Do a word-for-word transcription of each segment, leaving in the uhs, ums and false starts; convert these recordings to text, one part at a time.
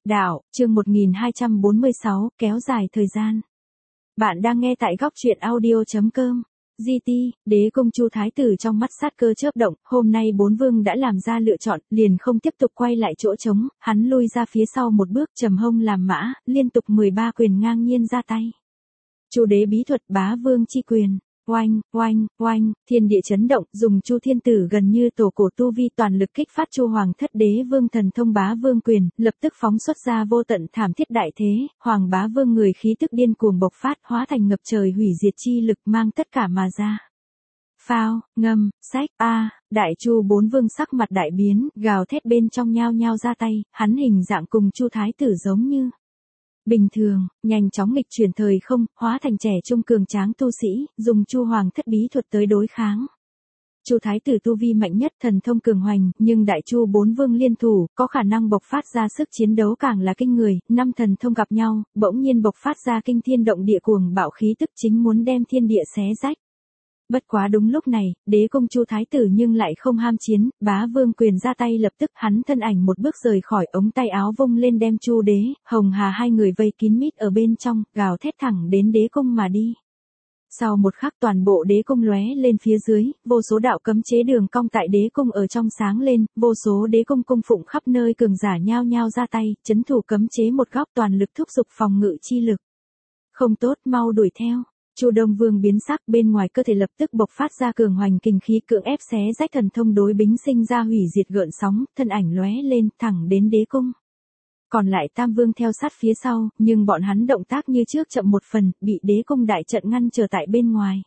Đạo, chương một nghìn hai trăm bốn mươi sáu, kéo dài thời gian. Bạn đang nghe tại góc truyện audio chấm com. giê tê, đế công Chu Thái Tử trong mắt sát cơ chớp động, hôm nay bốn vương đã làm ra lựa chọn, liền không tiếp tục quay lại chỗ trống, hắn lui ra phía sau một bước trầm hông làm mã, liên tục mười ba quyền ngang nhiên ra tay. Chu đế bí thuật bá vương chi quyền. Oanh, oanh, oanh, thiên địa chấn động, dùng Chu Thiên Tử gần như tổ cổ tu vi toàn lực kích phát Chu Hoàng Thất Đế Vương thần thông bá vương quyền, lập tức phóng xuất ra vô tận thảm thiết đại thế, Hoàng bá vương người khí tức điên cuồng bộc phát, hóa thành ngập trời hủy diệt chi lực mang tất cả mà ra. Phao, ngâm, sách, a, đại Chu bốn vương sắc mặt đại biến, gào thét bên trong nhao nhao ra tay, hắn hình dạng cùng Chu Thái Tử giống như bình thường, nhanh chóng nghịch chuyển thời không, hóa thành trẻ trung cường tráng tu sĩ, dùng Chu Hoàng Thất bí thuật tới đối kháng. Chu Thái Tử tu vi mạnh nhất, thần thông cường hoành, nhưng đại Chu bốn vương liên thủ, có khả năng bộc phát ra sức chiến đấu càng là kinh người, năm thần thông gặp nhau, bỗng nhiên bộc phát ra kinh thiên động địa cuồng bạo khí tức chính muốn đem thiên địa xé rách. Bất quá đúng lúc này, đế công Chu Thái Tử nhưng lại không ham chiến, bá vương quyền ra tay lập tức hắn thân ảnh một bước rời khỏi ống tay áo vung lên đem Chu đế, Hồng Hà hai người vây kín mít ở bên trong, gào thét thẳng đến đế công mà đi. Sau một khắc toàn bộ đế cung lóe lên phía dưới, vô số đạo cấm chế đường cong tại đế cung ở trong sáng lên, vô số đế cung cung phụng khắp nơi cường giả nhao nhao ra tay, chấn thủ cấm chế một góc toàn lực thúc giục phòng ngự chi lực. Không tốt, mau đuổi theo. Chu Đông Vương biến sắc, bên ngoài cơ thể lập tức bộc phát ra cường hoành kinh khí cưỡng ép xé rách thần thông đối bính sinh ra hủy diệt gợn sóng, thân ảnh lóe lên thẳng đến đế cung. Còn lại Tam Vương theo sát phía sau, nhưng bọn hắn động tác như trước chậm một phần, bị đế cung đại trận ngăn trở tại bên ngoài.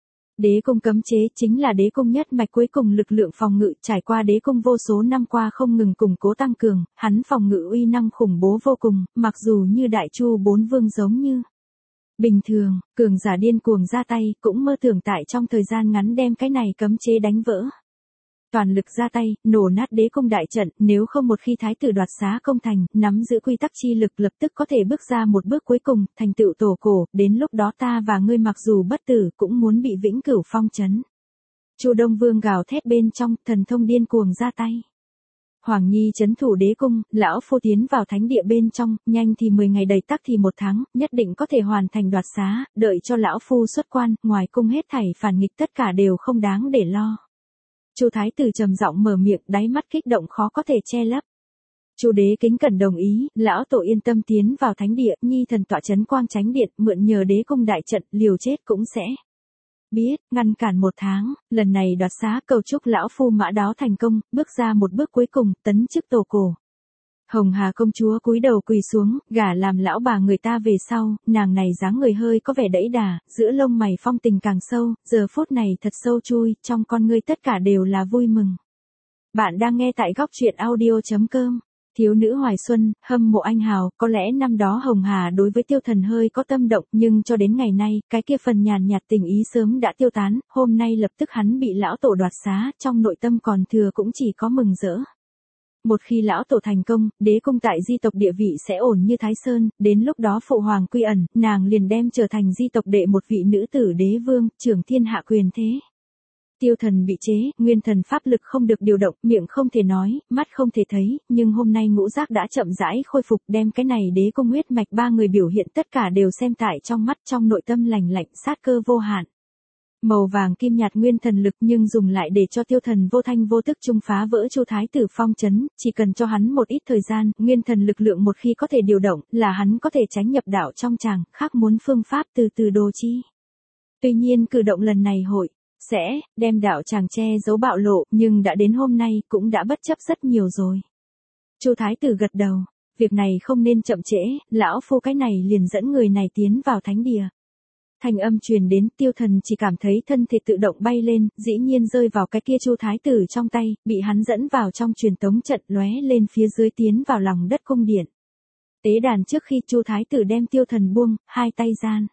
Đế cung cấm chế chính là đế cung nhất mạch cuối cùng lực lượng phòng ngự, trải qua đế cung vô số năm qua không ngừng củng cố tăng cường, hắn phòng ngự uy năng khủng bố vô cùng, mặc dù như đại Chu bốn vương giống như bình thường, cường giả điên cuồng ra tay, cũng mơ tưởng tại trong thời gian ngắn đem cái này cấm chế đánh vỡ. Toàn lực ra tay, nổ nát đế cung đại trận, nếu không một khi thái tử đoạt xá công thành, nắm giữ quy tắc chi lực lập tức có thể bước ra một bước cuối cùng, thành tựu tổ cổ, đến lúc đó ta và ngươi mặc dù bất tử, cũng muốn bị vĩnh cửu phong trấn. Chu Đông Vương gào thét bên trong, thần thông điên cuồng ra tay. Hoàng Nhi trấn thủ đế cung, lão phu tiến vào thánh địa bên trong, nhanh thì mười ngày đầy tắc thì một tháng, nhất định có thể hoàn thành đoạt xá, đợi cho lão phu xuất quan, ngoài cung hết thảy phản nghịch tất cả đều không đáng để lo. Chu Thái Tử trầm giọng mở miệng, đáy mắt kích động khó có thể che lấp. Chu đế kính cẩn đồng ý, lão tổ yên tâm tiến vào thánh địa, Nhi thần tọa trấn quang chánh điện, mượn nhờ đế cung đại trận, liều chết cũng sẽ biết, ngăn cản một tháng, lần này đoạt xá cầu chúc lão phu mã đáo thành công, bước ra một bước cuối cùng, tấn chức tổ cổ. Hồng Hà công chúa cúi đầu quỳ xuống, gả làm lão bà người ta về sau, nàng này dáng người hơi có vẻ đẫy đà, giữa lông mày phong tình càng sâu, giờ phút này thật sâu chui, trong con ngươi tất cả đều là vui mừng. Bạn đang nghe tại góc truyện audio chấm com. Thiếu nữ Hoài Xuân, hâm mộ anh hào, có lẽ năm đó Hồng Hà đối với Tiêu Thần hơi có tâm động, nhưng cho đến ngày nay, cái kia phần nhàn nhạt tình ý sớm đã tiêu tán, hôm nay lập tức hắn bị lão tổ đoạt xá, trong nội tâm còn thừa cũng chỉ có mừng rỡ. Một khi lão tổ thành công, đế cung tại di tộc địa vị sẽ ổn như Thái Sơn, đến lúc đó phụ hoàng quy ẩn, nàng liền đem trở thành di tộc đệ một vị nữ tử đế vương, trưởng thiên hạ quyền thế. Tiêu Thần bị chế, nguyên thần pháp lực không được điều động, miệng không thể nói, mắt không thể thấy, nhưng hôm nay ngũ giác đã chậm rãi khôi phục, đem cái này đế cung huyết mạch ba người biểu hiện tất cả đều xem tại trong mắt, trong nội tâm lành lạnh, sát cơ vô hạn. Màu vàng kim nhạt nguyên thần lực nhưng dùng lại để cho Tiêu Thần vô thanh vô tức trung phá vỡ Chu Thái Tử phong trấn, chỉ cần cho hắn một ít thời gian, nguyên thần lực lượng một khi có thể điều động, là hắn có thể tránh nhập đạo trong tràng, khác muốn phương pháp từ từ đồ chi. Tuy nhiên cử động lần này hội sẽ đem đạo tràng che giấu bạo lộ, nhưng đã đến hôm nay cũng đã bất chấp rất nhiều rồi. Chu Thái Tử gật đầu, việc này không nên chậm trễ, lão phu cái này liền dẫn người này tiến vào thánh địa. Thanh âm truyền đến, Tiêu Thần chỉ cảm thấy thân thể tự động bay lên, dĩ nhiên rơi vào cái kia Chu Thái Tử trong tay, bị hắn dẫn vào trong truyền tống trận, lóe lên phía dưới tiến vào lòng đất cung điện. Tế đàn trước khi Chu Thái Tử đem Tiêu Thần buông, hai tay gian.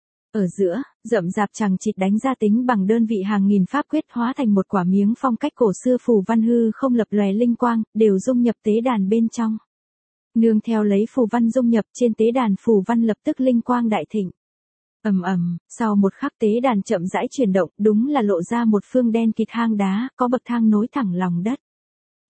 Ở giữa, rậm rạp chằng chịt đánh ra tính bằng đơn vị hàng nghìn pháp quyết hóa thành một quả miếng phong cách cổ xưa phù văn hư không lập lòe linh quang, đều dung nhập tế đàn bên trong. Nương theo lấy phù văn dung nhập trên tế đàn phù văn lập tức linh quang đại thịnh. Ầm ầm, sau một khắc tế đàn chậm rãi chuyển động, đúng là lộ ra một phương đen kịt hang đá, có bậc thang nối thẳng lòng đất.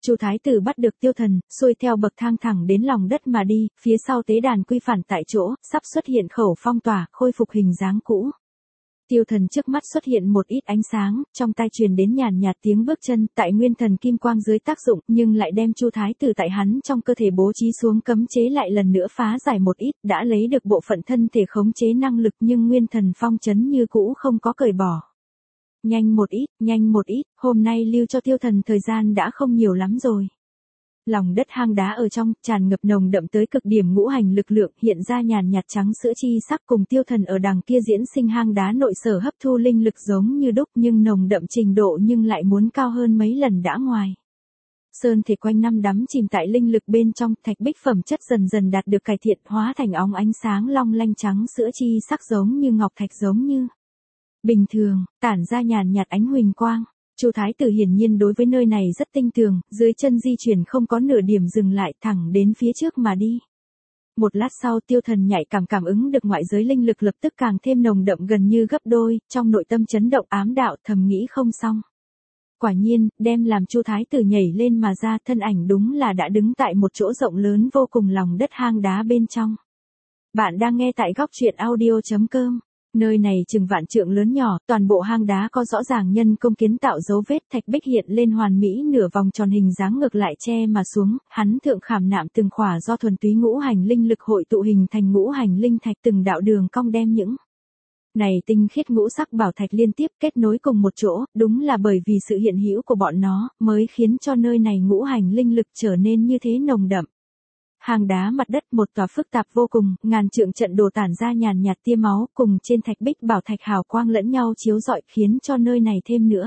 Chu thái tử bắt được tiêu thần, xuôi theo bậc thang thẳng đến lòng đất mà đi, phía sau tế đàn quy phản tại chỗ, sắp xuất hiện khẩu phong tỏa, khôi phục hình dáng cũ. Tiêu thần trước mắt xuất hiện một ít ánh sáng, trong tai truyền đến nhàn nhạt tiếng bước chân, tại nguyên thần kim quang dưới tác dụng, nhưng lại đem Chu thái tử tại hắn trong cơ thể bố trí xuống cấm chế lại lần nữa phá giải một ít, đã lấy được bộ phận thân thể khống chế năng lực nhưng nguyên thần phong trấn như cũ không có cởi bỏ. Nhanh một ít, nhanh một ít, hôm nay lưu cho tiêu thần thời gian đã không nhiều lắm rồi. Lòng đất hang đá ở trong, tràn ngập nồng đậm tới cực điểm ngũ hành lực lượng, hiện ra nhàn nhạt trắng sữa chi sắc cùng tiêu thần ở đằng kia diễn sinh hang đá nội sở hấp thu linh lực giống như đúc nhưng nồng đậm trình độ nhưng lại muốn cao hơn mấy lần đã ngoài. Sơn thể quanh năm đắm chìm tại linh lực bên trong, thạch bích phẩm chất dần dần đạt được cải thiện, hóa thành óng ánh sáng long lanh trắng sữa chi sắc giống như ngọc thạch giống như bình thường, tản ra nhàn nhạt ánh huỳnh quang. Chu thái tử hiển nhiên đối với nơi này rất tinh tường, dưới chân di chuyển không có nửa điểm dừng lại, thẳng đến phía trước mà đi. Một lát sau tiêu thần nhạy cảm cảm ứng được ngoại giới linh lực lập tức càng thêm nồng đậm gần như gấp đôi, trong nội tâm chấn động ám đạo thầm nghĩ không xong. Quả nhiên, đem làm Chu thái tử nhảy lên mà ra, thân ảnh đúng là đã đứng tại một chỗ rộng lớn vô cùng lòng đất hang đá bên trong. Bạn đang nghe tại góc truyện audio chấm com. Nơi này chừng vạn trượng lớn nhỏ, toàn bộ hang đá có rõ ràng nhân công kiến tạo dấu vết, thạch bích hiện lên hoàn mỹ nửa vòng tròn hình dáng ngược lại che mà xuống, hắn thượng khảm nạm từng khỏa do thuần túy ngũ hành linh lực hội tụ hình thành ngũ hành linh thạch, từng đạo đường cong đem những này tinh khiết ngũ sắc bảo thạch liên tiếp kết nối cùng một chỗ, đúng là bởi vì sự hiện hữu của bọn nó, mới khiến cho nơi này ngũ hành linh lực trở nên như thế nồng đậm. Hang đá mặt đất một tòa phức tạp vô cùng, ngàn trượng trận đồ tản ra nhàn nhạt tia máu, cùng trên thạch bích bảo thạch hào quang lẫn nhau chiếu rọi, khiến cho nơi này thêm nữa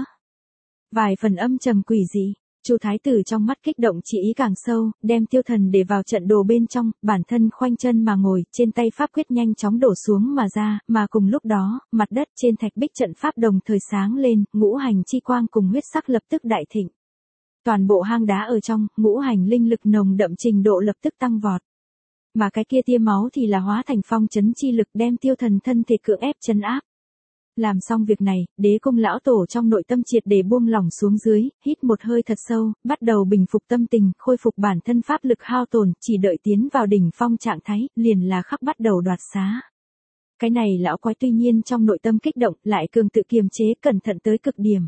vài phần âm trầm quỷ dị. Chu thái tử trong mắt kích động chỉ ý càng sâu, đem tiêu thần để vào trận đồ bên trong, bản thân khoanh chân mà ngồi, trên tay pháp quyết nhanh chóng đổ xuống mà ra, mà cùng lúc đó, mặt đất trên thạch bích trận pháp đồng thời sáng lên, ngũ hành chi quang cùng huyết sắc lập tức đại thịnh. Toàn bộ hang đá ở trong, ngũ hành linh lực nồng đậm trình độ lập tức tăng vọt. Mà cái kia tia máu thì là hóa thành phong trấn chi lực đem tiêu thần thân thể cưỡng ép trấn áp. Làm xong việc này, đế cung lão tổ trong nội tâm triệt để buông lỏng xuống dưới, hít một hơi thật sâu, bắt đầu bình phục tâm tình, khôi phục bản thân pháp lực hao tổn, chỉ đợi tiến vào đỉnh phong trạng thái, liền là khắc bắt đầu đoạt xá. Cái này lão quái tuy nhiên trong nội tâm kích động, lại cường tự kiềm chế cẩn thận tới cực điểm.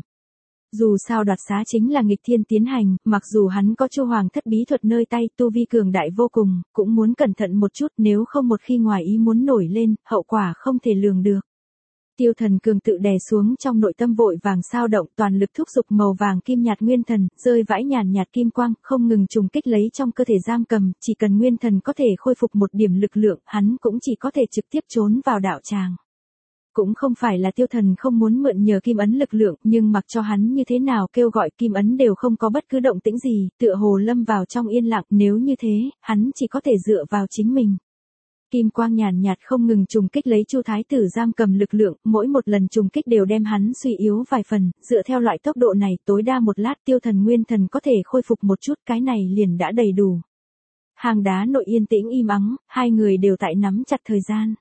Dù sao đoạt xá chính là nghịch thiên tiến hành, mặc dù hắn có Chu Hoàng thất bí thuật nơi tay, tu vi cường đại vô cùng, cũng muốn cẩn thận một chút, nếu không một khi ngoài ý muốn nổi lên, hậu quả không thể lường được. Tiêu thần cường tự đè xuống trong nội tâm vội vàng sao động, toàn lực thúc giục màu vàng kim nhạt nguyên thần, rơi vãi nhàn nhạt kim quang, không ngừng trùng kích lấy trong cơ thể giam cầm, chỉ cần nguyên thần có thể khôi phục một điểm lực lượng, hắn cũng chỉ có thể trực tiếp trốn vào đạo tràng. Cũng không phải là tiêu thần không muốn mượn nhờ kim ấn lực lượng, nhưng mặc cho hắn như thế nào kêu gọi kim ấn đều không có bất cứ động tĩnh gì, tựa hồ lâm vào trong yên lặng, nếu như thế, hắn chỉ có thể dựa vào chính mình. Kim quang nhàn nhạt không ngừng trùng kích lấy Chu thái tử giam cầm lực lượng, mỗi một lần trùng kích đều đem hắn suy yếu vài phần, dựa theo loại tốc độ này, tối đa một lát tiêu thần nguyên thần có thể khôi phục một chút, cái này liền đã đầy đủ. Hang đá nội yên tĩnh im ắng, hai người đều tại nắm chặt thời gian.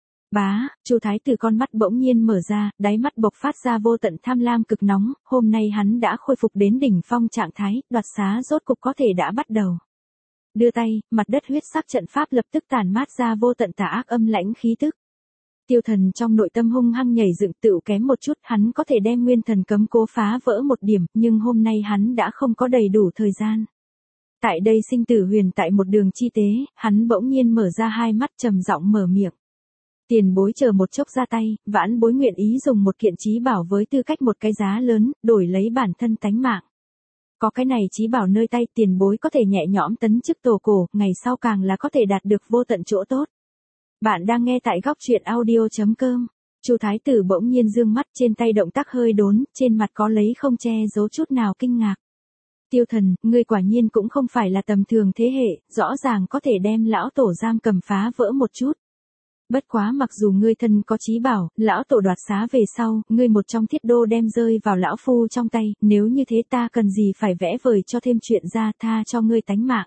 Bá, Chu thái tử con mắt bỗng nhiên mở ra, đáy mắt bộc phát ra vô tận tham lam cực nóng, hôm nay hắn đã khôi phục đến đỉnh phong trạng thái, đoạt xá rốt cục có thể đã bắt đầu. Đưa tay, mặt đất huyết sắc trận pháp lập tức tản mát ra vô tận tà ác âm lãnh khí tức. Tiêu thần trong nội tâm hung hăng nhảy dựng, tựu kém một chút, hắn có thể đem nguyên thần cấm cố phá vỡ một điểm, nhưng hôm nay hắn đã không có đầy đủ thời gian. Tại đây sinh tử huyền tại một đường chi tế, hắn bỗng nhiên mở ra hai mắt trầm giọng mở miệng. Tiền bối chờ một chốc ra tay, vãn bối nguyện ý dùng một kiện chí bảo với tư cách một cái giá lớn, đổi lấy bản thân tánh mạng. Có cái này chí bảo nơi tay, tiền bối có thể nhẹ nhõm tấn chức tổ cổ, ngày sau càng là có thể đạt được vô tận chỗ tốt. Bạn đang nghe tại góc truyện audio chấm com. Chu thái tử bỗng nhiên dương mắt, trên tay động tác hơi đốn, trên mặt có lấy không che giấu chút nào kinh ngạc. Tiêu thần, ngươi quả nhiên cũng không phải là tầm thường thế hệ, rõ ràng có thể đem lão tổ giam cầm phá vỡ một chút. Bất quá mặc dù ngươi thân có chí bảo, lão tổ đoạt xá về sau, ngươi một trong thiết đô đem rơi vào lão phu trong tay, nếu như thế ta cần gì phải vẽ vời cho thêm chuyện ra, tha cho ngươi tánh mạng.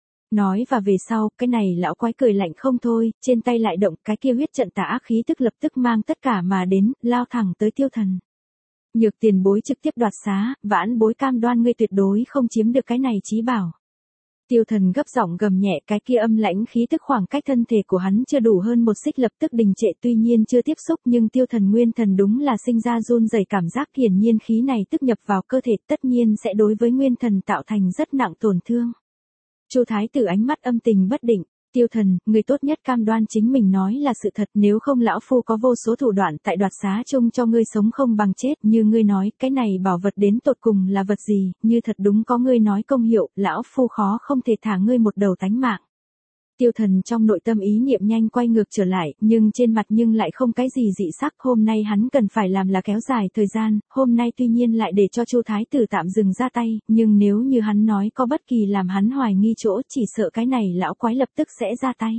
Nói và về sau, cái này lão quái cười lạnh không thôi, trên tay lại động, cái kia huyết trận tà ác khí tức lập tức mang tất cả mà đến, lao thẳng tới tiêu thần. Nhược tiền bối trực tiếp đoạt xá, vãn bối cam đoan ngươi tuyệt đối không chiếm được cái này chí bảo. Tiêu Thần gấp giọng gầm nhẹ, cái kia âm lãnh khí tức khoảng cách thân thể của hắn chưa đủ hơn một xích lập tức đình trệ, tuy nhiên chưa tiếp xúc nhưng Tiêu Thần nguyên thần đúng là sinh ra run rẩy cảm giác, hiển nhiên khí này tức nhập vào cơ thể tất nhiên sẽ đối với nguyên thần tạo thành rất nặng tổn thương. Chu Thái Tử ánh mắt âm tình bất định, Tiêu Thần, người tốt nhất cam đoan chính mình nói là sự thật, nếu không lão phu có vô số thủ đoạn tại đoạt xá chung cho ngươi sống không bằng chết, như ngươi nói, cái này bảo vật đến tột cùng là vật gì, như thật đúng có ngươi nói công hiệu, lão phu khó không thể thả ngươi một đầu tánh mạng. Tiêu Thần trong nội tâm ý niệm nhanh quay ngược trở lại, nhưng trên mặt nhưng lại không cái gì dị sắc, hôm nay hắn cần phải làm là kéo dài thời gian, hôm nay tuy nhiên lại để cho Chu Thái Tử tạm dừng ra tay, nhưng nếu như hắn nói có bất kỳ làm hắn hoài nghi chỗ, chỉ sợ cái này lão quái lập tức sẽ ra tay.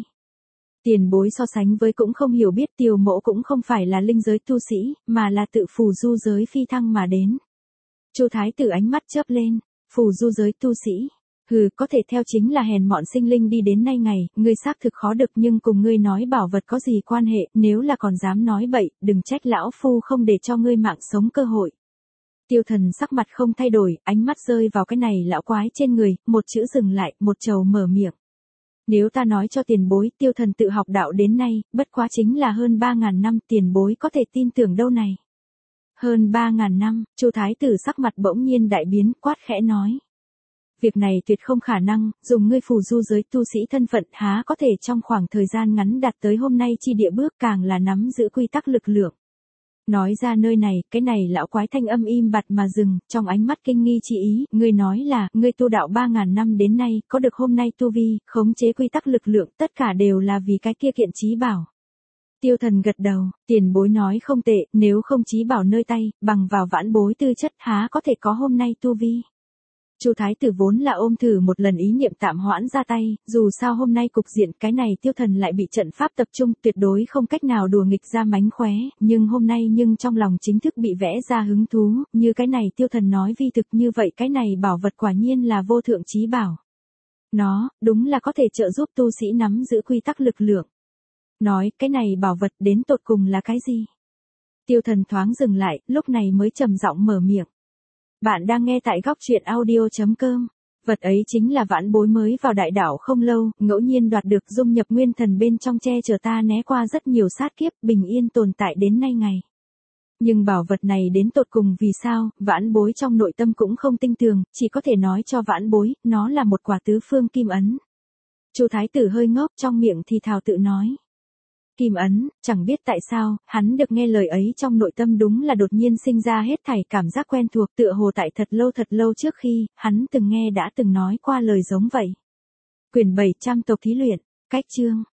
Tiền bối so sánh với cũng không hiểu biết, Tiêu Mỗ cũng không phải là linh giới tu sĩ, mà là tự phù du giới phi thăng mà đến. Chu Thái Tử ánh mắt chớp lên, phù du giới tu sĩ. Hừ, có thể theo chính là hèn mọn sinh linh đi đến nay ngày, ngươi xác thực khó được nhưng cùng ngươi nói bảo vật có gì quan hệ, nếu là còn dám nói bậy, đừng trách lão phu không để cho ngươi mạng sống cơ hội. Tiêu Thần sắc mặt không thay đổi, ánh mắt rơi vào cái này lão quái trên người, một chữ dừng lại, một trầu mở miệng. Nếu ta nói cho tiền bối, Tiêu Thần tự học đạo đến nay, bất quá chính là hơn ba ngàn năm, tiền bối có thể tin tưởng đâu này. Hơn ba ngàn năm, Chu Thái Tử sắc mặt bỗng nhiên đại biến, quát khẽ nói. Việc này tuyệt không khả năng, dùng ngươi phù du giới tu sĩ thân phận há có thể trong khoảng thời gian ngắn đạt tới hôm nay chi địa bước, càng là nắm giữ quy tắc lực lượng. Nói ra nơi này, cái này lão quái thanh âm im bặt mà dừng, trong ánh mắt kinh nghi chi ý, ngươi nói là, ngươi tu đạo ba ngàn năm đến nay, có được hôm nay tu vi, khống chế quy tắc lực lượng, tất cả đều là vì cái kia kiện chí bảo. Tiêu Thần gật đầu, tiền bối nói không tệ, nếu không chí bảo nơi tay, bằng vào vãn bối tư chất há có thể có hôm nay tu vi. Chu Thái Tử vốn là ôm thử một lần ý niệm tạm hoãn ra tay, dù sao hôm nay cục diện cái này Tiêu Thần lại bị trận pháp tập trung, tuyệt đối không cách nào đùa nghịch ra mánh khóe, nhưng hôm nay nhưng trong lòng chính thức bị vẽ ra hứng thú, như cái này Tiêu Thần nói vi thực như vậy, cái này bảo vật quả nhiên là vô thượng chí bảo. Nó, đúng là có thể trợ giúp tu sĩ nắm giữ quy tắc lực lượng. Nói, cái này bảo vật đến tột cùng là cái gì? Tiêu Thần thoáng dừng lại, lúc này mới trầm giọng mở miệng. Bạn đang nghe tại góc truyện audio chấm com. Vật ấy chính là vãn bối mới vào đại đảo không lâu, ngẫu nhiên đoạt được dung nhập nguyên thần bên trong che chở ta né qua rất nhiều sát kiếp, bình yên tồn tại đến nay ngày. Nhưng bảo vật này đến tột cùng vì sao, vãn bối trong nội tâm cũng không tinh tường, chỉ có thể nói cho vãn bối, nó là một quả tứ phương kim ấn. Chu Thái Tử hơi ngốc trong miệng thì thào tự nói. Kim ấn, chẳng biết tại sao, hắn được nghe lời ấy trong nội tâm đúng là đột nhiên sinh ra hết thảy cảm giác quen thuộc, tựa hồ tại thật lâu thật lâu trước khi, hắn từng nghe đã từng nói qua lời giống vậy. Quyển bảy trăm tộc thí luyện, cách chương.